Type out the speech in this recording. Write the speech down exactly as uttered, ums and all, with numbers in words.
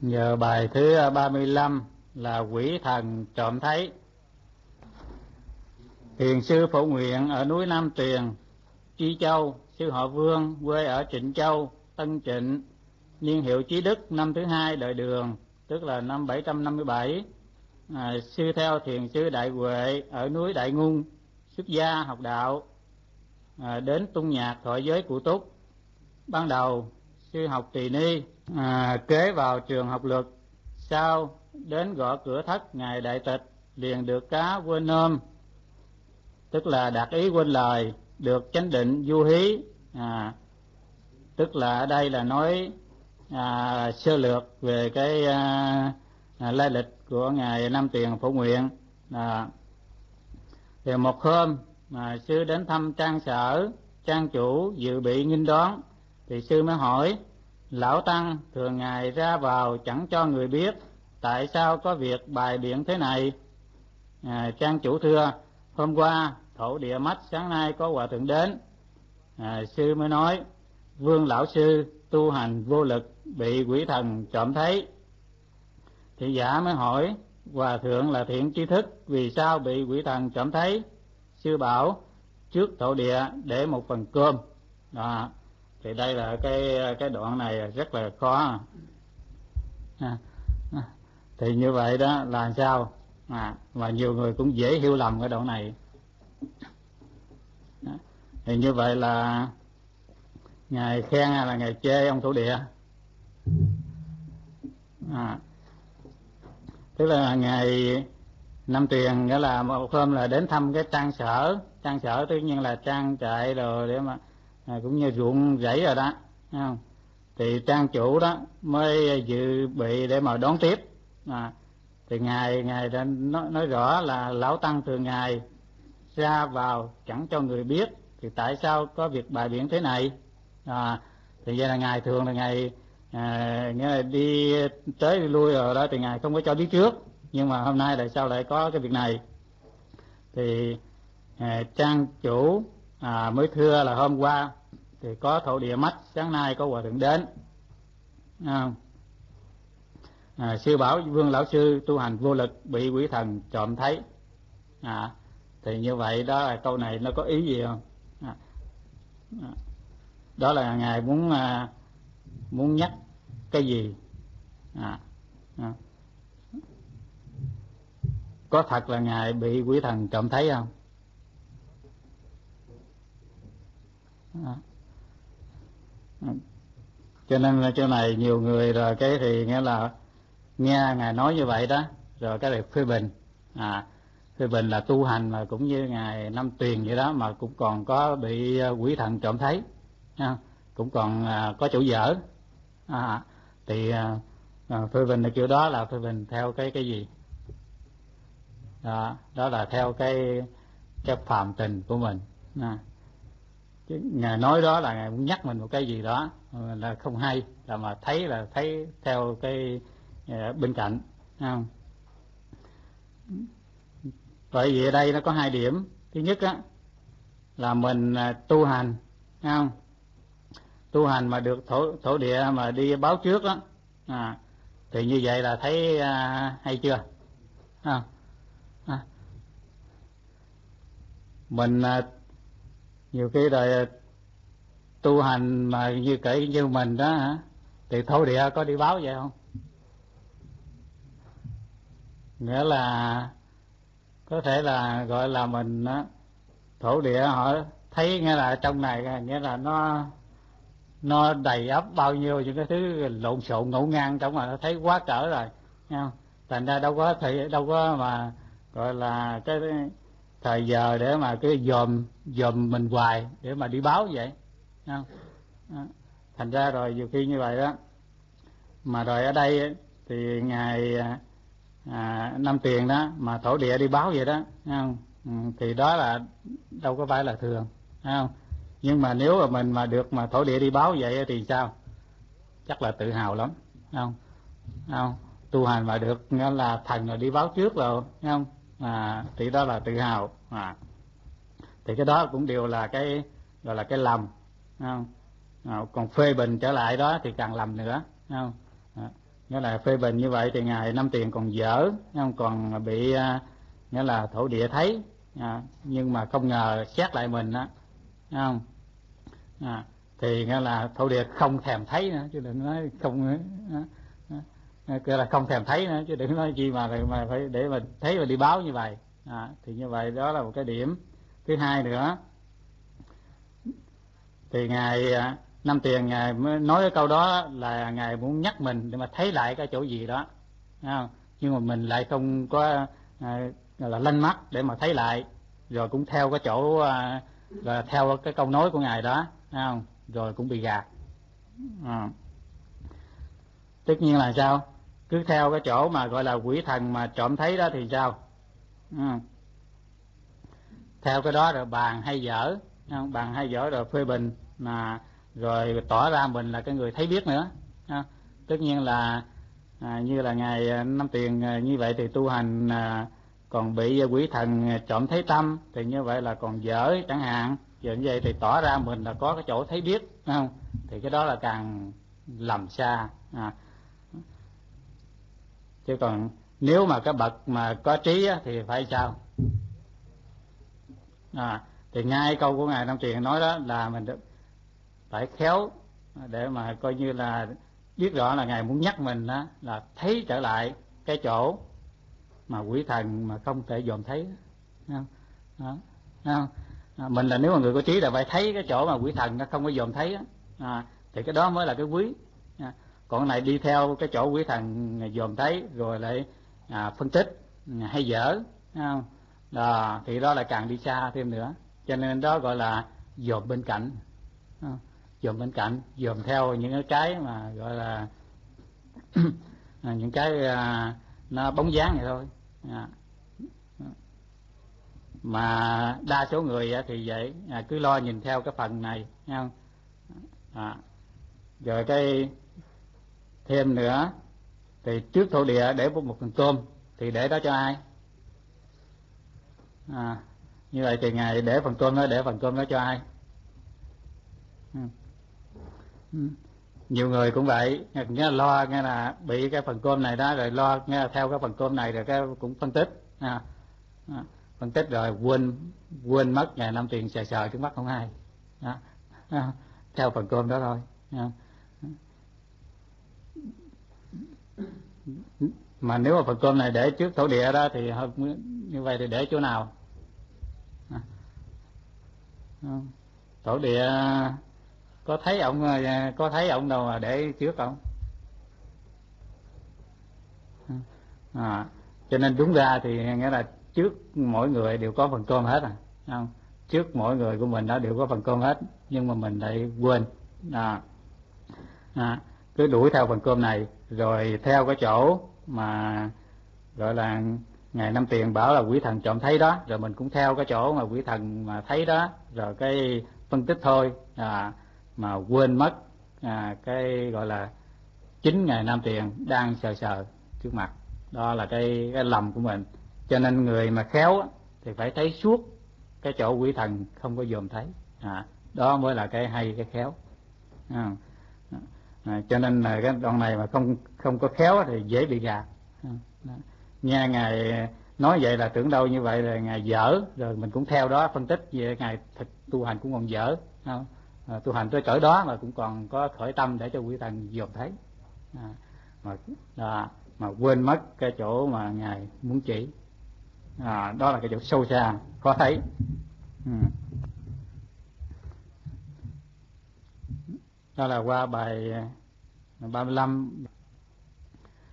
Nhờ bài thứ ba mươi lăm là quỷ thần trộm thấy. Thiền sư Phổ Nguyện ở núi Nam Tuyền, Chi Châu, sư họ Vương, quê ở Trịnh Châu, Tân Trịnh, niên hiệu Chí Đức, năm thứ hai đời Đường, tức là năm bảy trăm năm mươi bảy. À, sư theo thiền sư Đại Huệ ở núi Đại Ngung, xuất gia học đạo, à, đến tung nhạc thọ giới Cụ Túc. Ban đầu sư học tỳ ni, à, kế vào trường học luật. Sau đến gõ cửa thất ngài Đại Tịch, liền được cá quên ôm, tức là đạt ý quên lời, được chánh định du hí. À, tức là ở đây là nói à, sơ lược về cái à, à, lai lịch của ngài Nam Tuyền Phổ Nguyện. À, thì một hôm mà sư đến thăm trang sở, trang chủ dự bị nghinh đón, thì sư mới hỏi: lão tăng thường ngày ra vào chẳng cho người biết, tại sao có việc bài biện thế này? À, trang chủ thưa: hôm qua thổ địa mách, sáng nay có hòa thượng đến. À, sư mới nói: Vương lão sư tu hành vô lực, bị quỷ thần trộm thấy. Thị giả mới hỏi: hòa thượng là thiện tri thức, vì sao bị quỷ thần trộm thấy? Sư bảo: trước thổ địa để một phần cơm. Đó. Thì đây là cái cái đoạn này rất là khó. À, thì như vậy đó là sao? À, mà nhiều người cũng dễ hiểu lầm cái đoạn này. À, thì như vậy là ngài khen hay là ngài chê ông thổ địa? À, tức là ngài Nam Tuyền nghĩa là một hôm là đến thăm cái trang sở, trang sở tất nhiên là trang trại rồi để mà à, cũng như ruộng rẫy rồi đó, thấy không? Thì trang chủ đó mới dự bị để mà đón tiếp. À, thì ngài ngài đã nói, nói rõ là lão tăng thường ngày ra vào chẳng cho người biết, thì tại sao có việc bài biện thế này? À, thì vậy là ngài thường là ngài à, nghĩa là đi tới đi lui rồi đó, thì ngài không có cho biết trước, nhưng mà hôm nay tại sao lại có cái việc này? Thì à, trang chủ à, mới thưa là hôm qua thì có thổ địa mách, sáng nay có hòa thượng đến. À, à, sư bảo Vương lão sư tu hành vô lực, bị quỷ thần trộm thấy. À, thì như vậy đó là câu này nó có ý gì không? À, à, đó là ngài muốn à, muốn nhắc cái gì? À, à, có thật là ngài bị quỷ thần trộm thấy không? À, à, cho nên là chỗ này nhiều người rồi cái thì nghĩa là nghe ngài nói như vậy đó, rồi cái này phê bình. À, phê bình là tu hành mà cũng như ngài Nam Tuyền vậy đó, mà cũng còn có bị quỷ thần trộm thấy, à, cũng còn à, có chỗ dở. À, thì à, à, phê bình là kiểu đó là phê bình theo cái cái gì? Đó, đó là theo cái cái phàm tình của mình. À, chứ ngài nói đó là ngài muốn nhắc mình một cái gì đó là không hay, là mà thấy là thấy theo cái uh, bên cạnh, không? Bởi vì ở đây nó có hai điểm. Thứ nhất á là mình uh, tu hành, không? Tu hành mà được thổ thổ địa mà đi báo trước đó, à, thì như vậy là thấy uh, hay chưa? À, à, mình uh, nhiều khi rồi tu hành mà như kể như mình đó hả, thì thổ địa có đi báo vậy không? Nghĩa là có thể là gọi là mình á, thổ địa họ thấy nghĩa là trong này nghĩa là nó nó đầy ắp bao nhiêu những cái thứ lộn xộn ngổn ngang trong, mà nó thấy quá cỡ rồi, nghe không? Thành ra đâu có thì đâu có mà gọi là cái thời giờ để mà cái dòm dòm mình hoài để mà đi báo vậy, nghe không? Đó. Thành ra rồi nhiều khi như vậy đó, mà rồi ở đây thì ngài à, Nam Tuyền đó mà thổ địa đi báo vậy đó, thấy không? Ừ, thì đó là đâu có phải là thường, thấy không? Nhưng mà nếu mà mình mà được mà thổ địa đi báo vậy thì sao? Chắc là tự hào lắm, thấy không? Thấy không? Tu hành mà được nghĩa là thần là đi báo trước rồi, thấy không? À, thì đó là tự hào. À, thì cái đó cũng đều là cái gọi là cái lầm, thấy không? À, còn phê bình trở lại đó thì càng lầm nữa, thấy không? À, nghĩa là phê bình như vậy thì ngài Năm Tiền còn dở, không còn bị nghĩa là thổ địa thấy, à, nhưng mà không ngờ xét lại mình á, không, à, thì nghĩa là thổ địa không thèm thấy nữa, chứ đừng nói không, kêu là không thèm thấy nữa, chứ đừng nói chi mà mà phải để mà thấy và đi báo như vậy, à, thì như vậy đó là một cái điểm. Thứ hai nữa thì ngài Năm Tiền ngài mới nói cái câu đó là ngài muốn nhắc mình để mà thấy lại cái chỗ gì đó, không? Nhưng mà mình lại không có à, là lanh mắt để mà thấy lại, rồi cũng theo cái chỗ à, là theo cái câu nói của ngài đó, không? Rồi cũng bị gạt, à. Tất nhiên là sao, cứ theo cái chỗ mà gọi là quỷ thần mà trộm thấy đó thì sao, ừ. Theo cái đó rồi bàn hay dở, không? Bàn hay dở rồi phê bình mà rồi tỏ ra mình là cái người thấy biết nữa, không? Tất nhiên là à, như là ngài Năm Tiền như vậy thì tu hành à, còn bị quỷ thần trộm thấy tâm thì như vậy là còn dở chẳng hạn, giờ như vậy thì tỏ ra mình là có cái chỗ thấy biết, không? Thì cái đó là càng lầm xa, à. Chứ còn nếu mà cái bậc mà có trí á, thì phải sao, à, thì ngay câu của ngài Năm Tiền nói đó là mình phải khéo để mà coi như là biết rõ là ngài muốn nhắc mình đó là thấy trở lại cái chỗ mà quỷ thần mà không thể dòm thấy, không? Đó. Không? À, mình là nếu mà người có trí là phải thấy cái chỗ mà quỷ thần nó không có dòm thấy đó. À, thì cái đó mới là cái quý, à, còn này đi theo cái chỗ quỷ thần dòm thấy rồi lại à, phân tích hay dở, không? Đó, thì đó là càng đi xa thêm nữa, cho nên đó gọi là dòm bên cạnh, không? Dòm bên cạnh, dòm theo những cái mà gọi là những cái à, nó bóng dáng vậy thôi, à. Mà đa số người thì vậy, à, cứ lo nhìn theo cái phần này, thấy không, à. Rồi cái thêm nữa thì trước thổ địa để một phần tôm thì để đó cho ai, à, như vậy thì ngài để phần tôm đó, để phần tôm đó cho ai, ừ. Ừ. Nhiều người cũng vậy, nghe lo nghe là bị cái phần cơm này đó rồi lo nghe là theo cái phần cơm này rồi cái cũng phân tích, à, à, phân tích rồi quên quên mất ngày Năm Tiền sờ sờ trước mắt không ai, à, à, theo phần cơm đó thôi, à. Mà nếu mà phần cơm này để trước thổ địa đó thì như vậy thì để chỗ nào, à, à, thổ địa có thấy ông có thấy ông đâu mà để trước không, à, cho nên đúng ra thì nghĩa là trước mỗi người đều có phần cơm hết, à, không? Trước mỗi người của mình đó đều có phần cơm hết, nhưng mà mình lại quên, à, à, cứ đuổi theo phần cơm này rồi theo cái chỗ mà gọi là ngài Năm Tiền bảo là quỷ thần trộm thấy đó, rồi mình cũng theo cái chỗ mà quỷ thần mà thấy đó, rồi cái phân tích thôi, à, mà quên mất à, cái gọi là chính ngài Năm Tiền đang sờ sờ trước mặt, đó là cái cái lầm của mình. Cho nên người mà khéo thì phải thấy suốt cái chỗ quỷ thần không có dòm thấy, à, đó mới là cái hay, cái khéo, à, à, cho nên là cái đoạn này mà không không có khéo thì dễ bị gạt, à, nghe ngài nói vậy là tưởng đâu như vậy là ngài dở, rồi mình cũng theo đó phân tích về ngài thực tu hành cũng còn dở, không? À, tu hành tới cỡ đó mà cũng còn có khởi tâm để cho quỷ thần dòm thấy, à, mà à, mà quên mất cái chỗ mà ngài muốn chỉ, à, đó là cái chỗ sâu xa khó thấy, ừ. Đó là qua bài ba mươi lăm.